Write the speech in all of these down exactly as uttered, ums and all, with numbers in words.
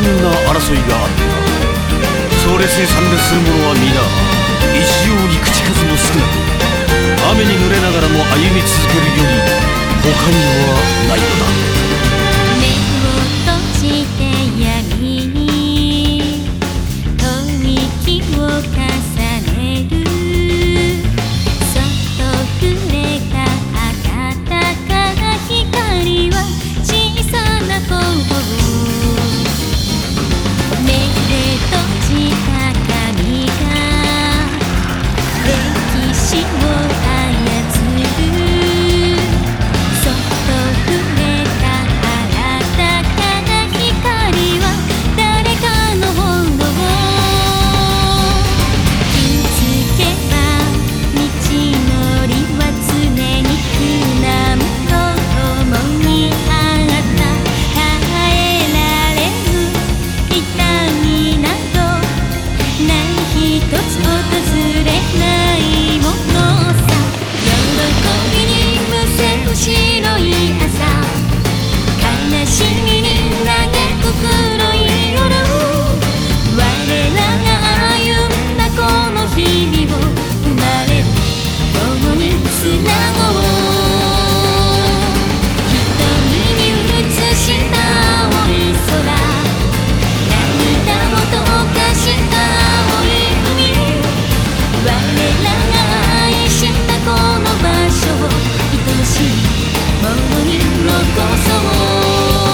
惨な争いがあった。壮烈に参列する者は皆一様に口数も少なく、雨に濡れながらも歩み続けるより他にはないのだ。 目を閉じて闇に吐息を重ねる、そっと触れた暖かな光は小さな方を、目で閉じた髪が歴史を操る、そっと触れた新たかな光は誰かの方を、気づけば道のりは常に苦難と共にあった。耐えられぬ痛みなど何一つ訪れないものさ。喜びにむせる白い朝、悲しみに嘆く黒い夜、我らが歩んだこの日々を生まれる共につなごう。瞳に映した青い空、涙を溶かした青い海、我らが愛したこの場所を愛しいものに残そう。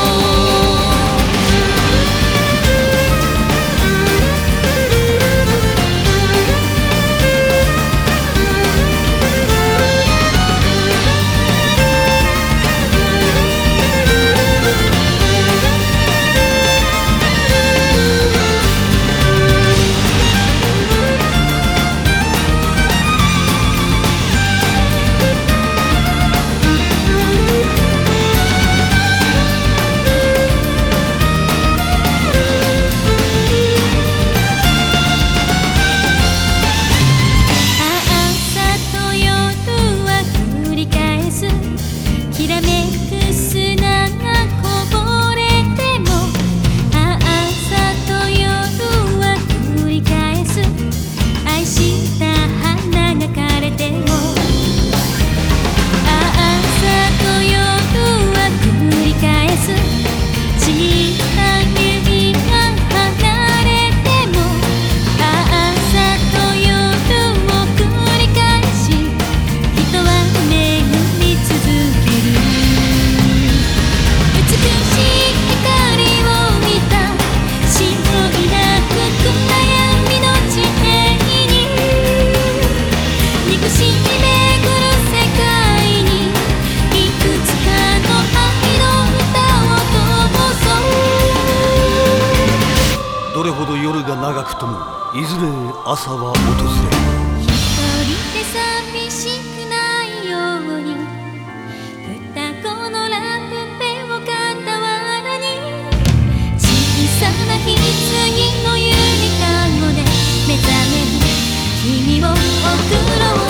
きらめく砂がこぼれても、朝と夜は繰り返す。愛した花が枯れても、朝と夜は繰り返す。小さな指が離れても、朝と夜を繰り返し、人は巡り続ける。美しい光を見た白いなく暗闇の地平に、憎しみ巡る世界にいくつかの愛の歌を通そう。 どれほど夜が長くともいずれ朝は訪れる。 一人で寂しくないように、双子のラブペを傍らに、小さな棺のゆりかごで目覚める君を送ろう。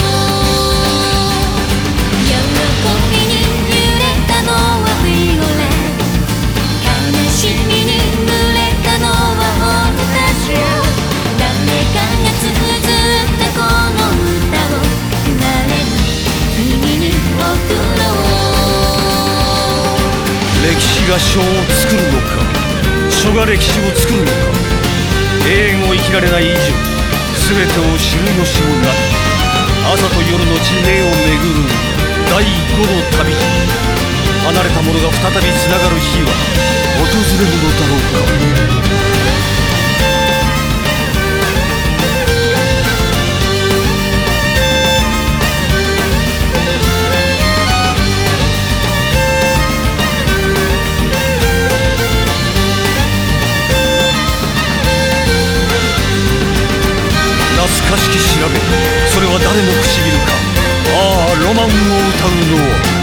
喜びに揺れたのはヴィオレ、悲しみに濡れたのは俺たちよ。誰かが綴ったこの歌を生まれる君に送ろう。 歴史が書を作るのか、書が歴史を作るのか、永遠を生きられない以上全てを知る由もない。朝と夜の地平を巡る第五の旅路、離れた者が再びつながる日は訪れるのだろうか。懐かしき調べ、それは誰の唇か。ああ、ロマンを歌うのは